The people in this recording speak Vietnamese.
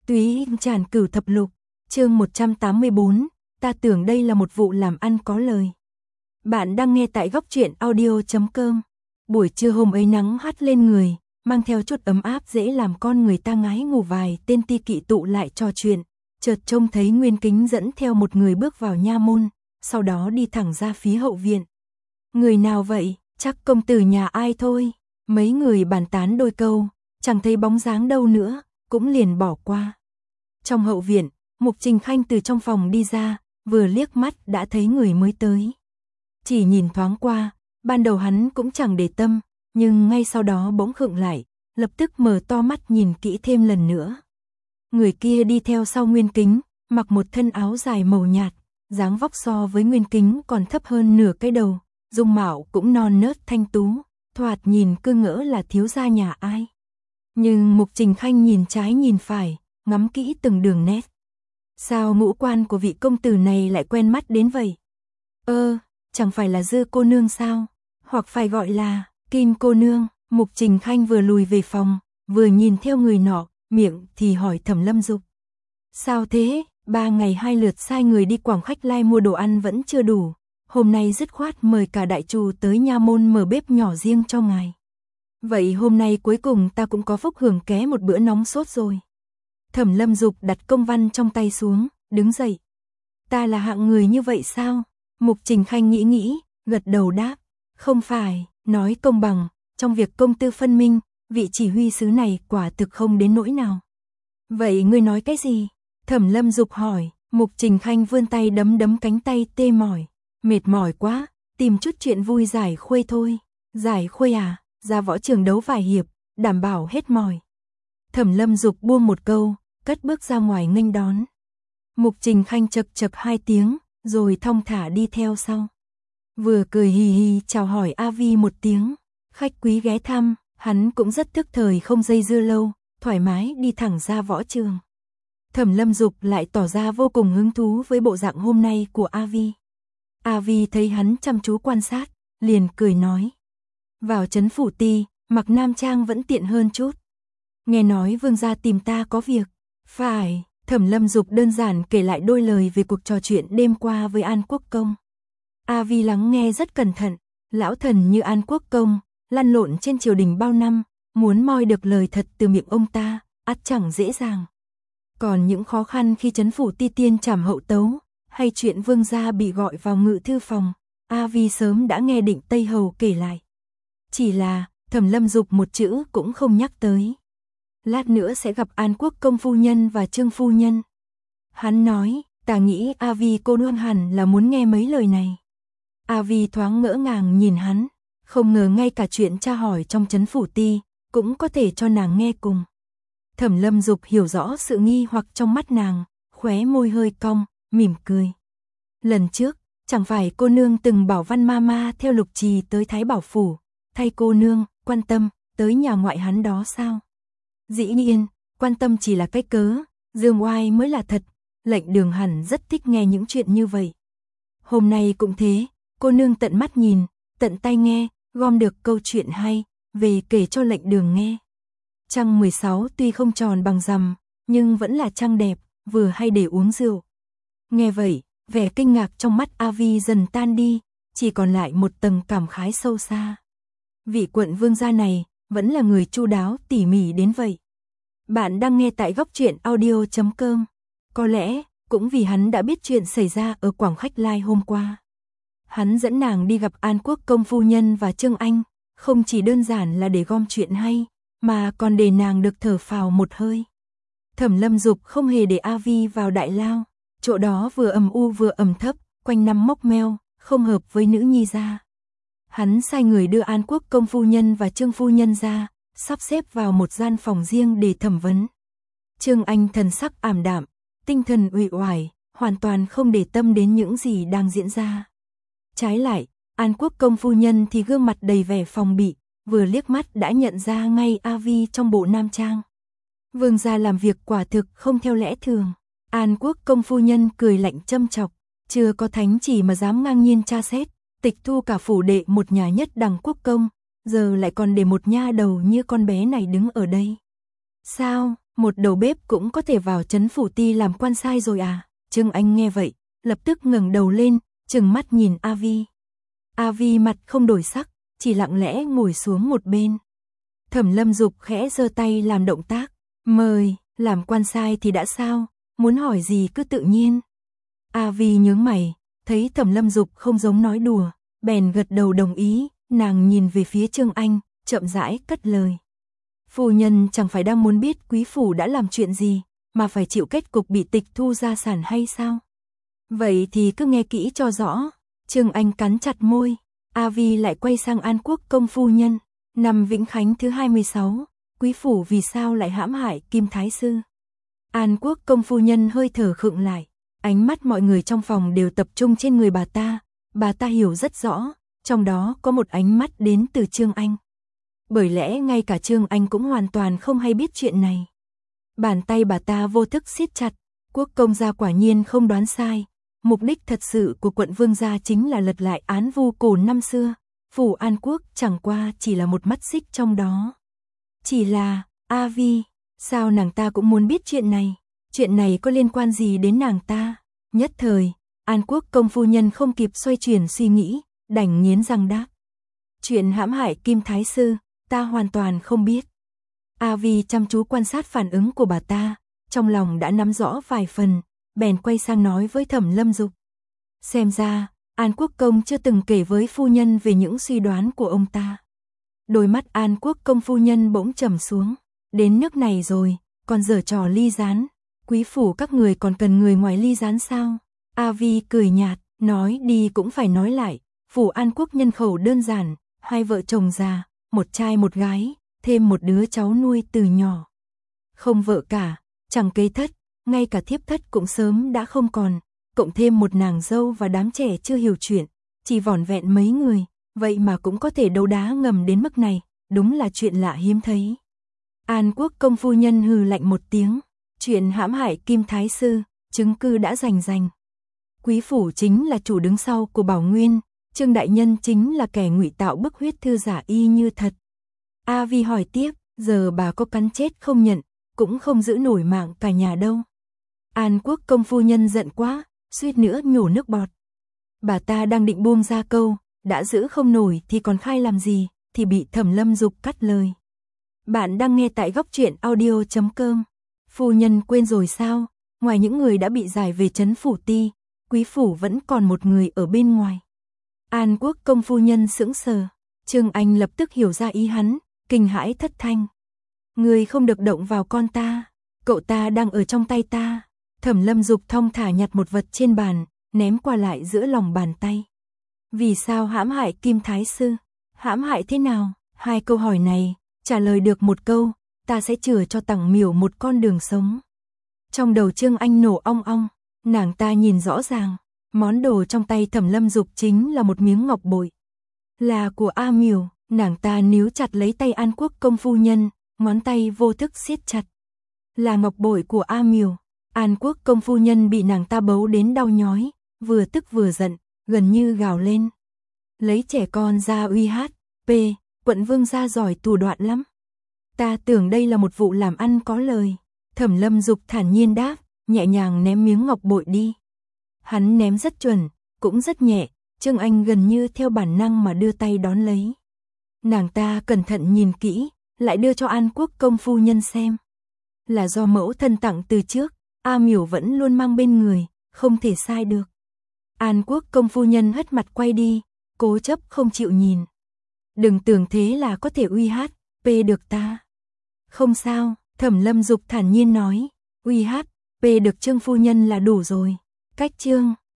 Túy tràn cửu thập lục, chương 184, ta tưởng đây là một vụ làm ăn có lời. Bạn đang nghe tại góc truyện audio.com. Buổi trưa hôm ấy nắng hắt lên người, mang theo chút ấm áp dễ làm con người ta ngái ngủ. Vài tên ti kỵ tụ lại trò chuyện, chợt trông thấy Nguyên Kính dẫn theo một người bước vào nha môn, sau đó đi thẳng ra phía hậu viện. Người nào vậy? Chắc công tử nhà ai thôi. Mấy người bàn tán đôi câu, chẳng thấy bóng dáng đâu nữa, cũng liền bỏ qua. Trong hậu viện, Mục Trình Khanh từ trong phòng đi ra, vừa liếc mắt đã thấy người mới tới. Chỉ nhìn thoáng qua, ban đầu hắn cũng chẳng để tâm, nhưng ngay sau đó bỗng khựng lại, lập tức mở to mắt nhìn kỹ thêm lần nữa. Người kia đi theo sau Nguyên Kính, mặc một thân áo dài màu nhạt, dáng vóc so với Nguyên Kính còn thấp hơn nửa cái đầu, dung mạo cũng non nớt thanh tú, thoạt nhìn cứ ngỡ là thiếu gia nhà ai. Nhưng Mục Trình Khanh nhìn trái nhìn phải, ngắm kỹ từng đường nét. Sao ngũ quan của vị công tử này lại quen mắt đến vậy? Chẳng phải là Dư cô nương sao? Hoặc phải gọi là Kim cô nương. Mục Trình Khanh vừa lùi về phòng, vừa nhìn theo người nọ, miệng thì hỏi Thẩm Lâm Dục. Sao thế? 3 ngày 2 lượt sai người đi Quảng Khách Lai mua đồ ăn vẫn chưa đủ. Hôm nay dứt khoát mời cả đại trù tới nha môn mở bếp nhỏ riêng cho ngài. Vậy hôm nay cuối cùng ta cũng có phúc hưởng ké một bữa nóng sốt rồi. Thẩm Lâm Dục đặt công văn trong tay xuống, đứng dậy. Ta là hạng người như vậy sao? Mục Trình Khanh nghĩ, gật đầu đáp. Không phải, nói công bằng, trong việc công tư phân minh, vị chỉ huy sứ này quả thực không đến nỗi nào. Vậy ngươi nói cái gì? Thẩm Lâm Dục hỏi. Mục Trình Khanh vươn tay đấm cánh tay tê mỏi. Mệt mỏi quá, tìm chút chuyện vui giải khuây thôi. Giải khuây à? Ra võ trường đấu vài hiệp, đảm bảo hết mỏi. Thẩm Lâm Dục buông một câu, cất bước ra ngoài nghênh đón. Mục Trình Khanh chậc 2 tiếng, rồi thong thả đi theo sau. Vừa cười hì hì chào hỏi A Vi một tiếng, khách quý ghé thăm, hắn cũng rất thức thời không dây dưa lâu, thoải mái đi thẳng ra võ trường. Thẩm Lâm Dục lại tỏ ra vô cùng hứng thú với bộ dạng hôm nay của A Vi. A Vi thấy hắn chăm chú quan sát, liền cười nói. Vào trấn phủ ti, mặc nam trang vẫn tiện hơn chút. Nghe nói vương gia tìm ta có việc. Phải, Thẩm Lâm Dục đơn giản kể lại đôi lời về cuộc trò chuyện đêm qua với An Quốc Công. A Vi lắng nghe rất cẩn thận, lão thần như An Quốc Công, lăn lộn trên triều đình bao năm, muốn moi được lời thật từ miệng ông ta, ắt chẳng dễ dàng. Còn những khó khăn khi trấn phủ ti tiên trảm hậu tấu, hay chuyện vương gia bị gọi vào ngự thư phòng, A Vi sớm đã nghe Định Tây Hầu kể lại. Chỉ là, Thẩm Lâm Dục một chữ cũng không nhắc tới. Lát nữa sẽ gặp An Quốc Công phu nhân và Trương phu nhân. Hắn nói, ta nghĩ A Vi cô nương hẳn là muốn nghe mấy lời này. A Vi thoáng ngỡ ngàng nhìn hắn, không ngờ ngay cả chuyện tra hỏi trong trấn phủ ti, cũng có thể cho nàng nghe cùng. Thẩm Lâm Dục hiểu rõ sự nghi hoặc trong mắt nàng, khóe môi hơi cong, mỉm cười. Lần trước, chẳng phải cô nương từng bảo Văn Mama theo Lục Trì tới Thái Bảo Phủ, thay cô nương, quan tâm, tới nhà ngoại hắn đó sao? Dĩ nhiên, quan tâm chỉ là cái cớ, Dương Oai mới là thật, Lệnh Đường hẳn rất thích nghe những chuyện như vậy. Hôm nay cũng thế, cô nương tận mắt nhìn, tận tai nghe, gom được câu chuyện hay, về kể cho Lệnh Đường nghe. Trăng 16 tuy không tròn bằng rằm, nhưng vẫn là trăng đẹp, vừa hay để uống rượu. Nghe vậy, vẻ kinh ngạc trong mắt A Vi dần tan đi, chỉ còn lại một tầng cảm khái sâu xa. Vị quận vương gia này, vẫn là người chu đáo tỉ mỉ đến vậy. Bạn đang nghe tại góc truyện audio.com. Có lẽ, cũng vì hắn đã biết chuyện xảy ra ở Quảng Khách Lai hôm qua. Hắn dẫn nàng đi gặp An Quốc Công phu nhân và Trương Anh, không chỉ đơn giản là để gom chuyện hay, mà còn để nàng được thở phào một hơi. Thẩm Lâm Dục không hề để A Vi vào đại lao, chỗ đó vừa âm u vừa ẩm thấp, quanh năm mốc meo, không hợp với nữ nhi gia. Hắn sai người đưa An Quốc Công phu nhân và Trương phu nhân ra, sắp xếp vào một gian phòng riêng để thẩm vấn. Trương Anh thần sắc ảm đạm, tinh thần uể oải, hoàn toàn không để tâm đến những gì đang diễn ra. Trái lại, An Quốc Công phu nhân thì gương mặt đầy vẻ phòng bị, vừa liếc mắt đã nhận ra ngay A Vi trong bộ nam trang. Vương gia làm việc quả thực không theo lẽ thường. An Quốc Công phu nhân cười lạnh châm chọc, chưa có thánh chỉ mà dám ngang nhiên tra xét, tịch thu cả phủ đệ một nhà nhất đẳng quốc công, giờ lại còn để một nha đầu như con bé này đứng ở đây. Sao, Một đầu bếp cũng có thể vào trấn phủ ti làm quan sai rồi à? Trương Anh nghe vậy, lập tức ngẩng đầu lên, trừng mắt nhìn A Vi. A Vi mặt không đổi sắc, chỉ lặng lẽ ngồi xuống một bên. Thẩm Lâm Dục khẽ giơ tay làm động tác, mời, làm quan sai thì đã sao, muốn hỏi gì cứ tự nhiên. A Vi nhướng mày, thấy Thẩm Lâm Dục không giống nói đùa, bèn gật đầu đồng ý, nàng nhìn về phía Trương Anh, chậm rãi cất lời. Phu nhân chẳng phải đang muốn biết quý phủ đã làm chuyện gì, mà phải chịu kết cục bị tịch thu gia sản hay sao? Vậy thì cứ nghe kỹ cho rõ. Trương Anh cắn chặt môi, A Vi lại quay sang An Quốc công phu nhân. Năm Vĩnh Khánh thứ 26, quý phủ vì sao lại hãm hại Kim Thái Sư? An Quốc công phu nhân hơi thở khựng lại, ánh mắt mọi người trong phòng đều tập trung trên người bà ta hiểu rất rõ, trong đó có một ánh mắt đến từ Trương Anh. Bởi lẽ ngay cả Trương Anh cũng hoàn toàn không hay biết chuyện này. Bàn tay bà ta vô thức siết chặt, Quốc công gia quả nhiên không đoán sai, mục đích thật sự của quận Vương gia chính là lật lại án vu cổ năm xưa. Phủ An Quốc chẳng qua chỉ là một mắt xích trong đó. Chỉ là, A Vi, sao nàng ta cũng muốn biết chuyện này có liên quan gì đến nàng ta? Nhất thời, An Quốc công phu nhân không kịp xoay chuyển suy nghĩ, đành nghiến răng đáp. Chuyện hãm hại Kim Thái Sư, ta hoàn toàn không biết. A Vi chăm chú quan sát phản ứng của bà ta, trong lòng đã nắm rõ vài phần, bèn quay sang nói với Thẩm Lâm Dục. Xem ra, An Quốc công chưa từng kể với phu nhân về những suy đoán của ông ta. Đôi mắt An Quốc công phu nhân bỗng trầm xuống, đến nước này rồi, còn giở trò ly gián, quý phủ các người còn cần người ngoài ly gián sao? A Vi cười nhạt, nói đi cũng phải nói lại, phủ An Quốc nhân khẩu đơn giản, 2 vợ chồng già, một trai một gái, thêm một đứa cháu nuôi từ nhỏ. Không vợ cả, chẳng kế thất, ngay cả thiếp thất cũng sớm đã không còn, cộng thêm một nàng dâu và đám trẻ chưa hiểu chuyện, chỉ vỏn vẹn mấy người, vậy mà cũng có thể đấu đá ngầm đến mức này, đúng là chuyện lạ hiếm thấy. An Quốc công phu nhân hừ lạnh một tiếng, chuyện hãm hại Kim Thái Sư, chứng cứ đã rành. Quý phủ chính là chủ đứng sau của Bảo Nguyên, Trương đại nhân chính là kẻ ngụy tạo bức huyết thư giả y như thật. A Vi hỏi tiếp, giờ bà có cắn chết không nhận, cũng không giữ nổi mạng cả nhà đâu. An Quốc công phu nhân giận quá, suýt nữa nhổ nước bọt. Bà ta đang định buông ra câu, đã giữ không nổi thì còn khai làm gì, thì bị Thẩm Lâm Dục cắt lời. Bạn đang nghe tại Góc Truyện Audio.com. Phu nhân quên rồi sao, ngoài những người đã bị giải về trấn phủ ti, quý phủ vẫn còn một người ở bên ngoài. An Quốc công phu nhân sững sờ, Trương Anh lập tức hiểu ra ý hắn, kinh hãi thất thanh. Người không được động vào con ta, cậu ta đang ở trong tay ta. Thẩm Lâm Dục thong thả nhặt một vật trên bàn, ném qua lại giữa lòng bàn tay. Vì sao hãm hại Kim Thái Sư? Hãm hại thế nào? 2 câu hỏi này, trả lời được một câu, ta sẽ chừa cho Tằng Miểu một con đường sống. Trong đầu Trương Anh nổ ong ong, nàng ta nhìn rõ ràng, món đồ trong tay Thẩm Lâm Dục chính là một miếng ngọc bội. Là của A Miểu, nàng ta níu chặt lấy tay An Quốc công phu nhân, ngón tay vô thức siết chặt. Là ngọc bội của A Miểu. An Quốc công phu nhân bị nàng ta bấu đến đau nhói, vừa tức vừa giận, gần như gào lên. Lấy trẻ con ra uy hát, quận Vương gia giỏi thủ đoạn lắm. Ta tưởng đây là một vụ làm ăn có lời. Thẩm Lâm Dục thản nhiên đáp, nhẹ nhàng ném miếng ngọc bội đi. Hắn ném rất chuẩn, cũng rất nhẹ, Trương Anh gần như theo bản năng mà đưa tay đón lấy. Nàng ta cẩn thận nhìn kỹ, lại đưa cho An Quốc công phu nhân xem. Là do mẫu thân tặng từ trước, A Miểu vẫn luôn mang bên người, không thể sai được. An Quốc công phu nhân hất mặt quay đi, cố chấp không chịu nhìn. Đừng tưởng thế là có thể uy hát, được ta. Không sao, Thẩm Lâm Dục thản nhiên nói, uy hát, được Trương phu nhân là đủ rồi. Cách Trương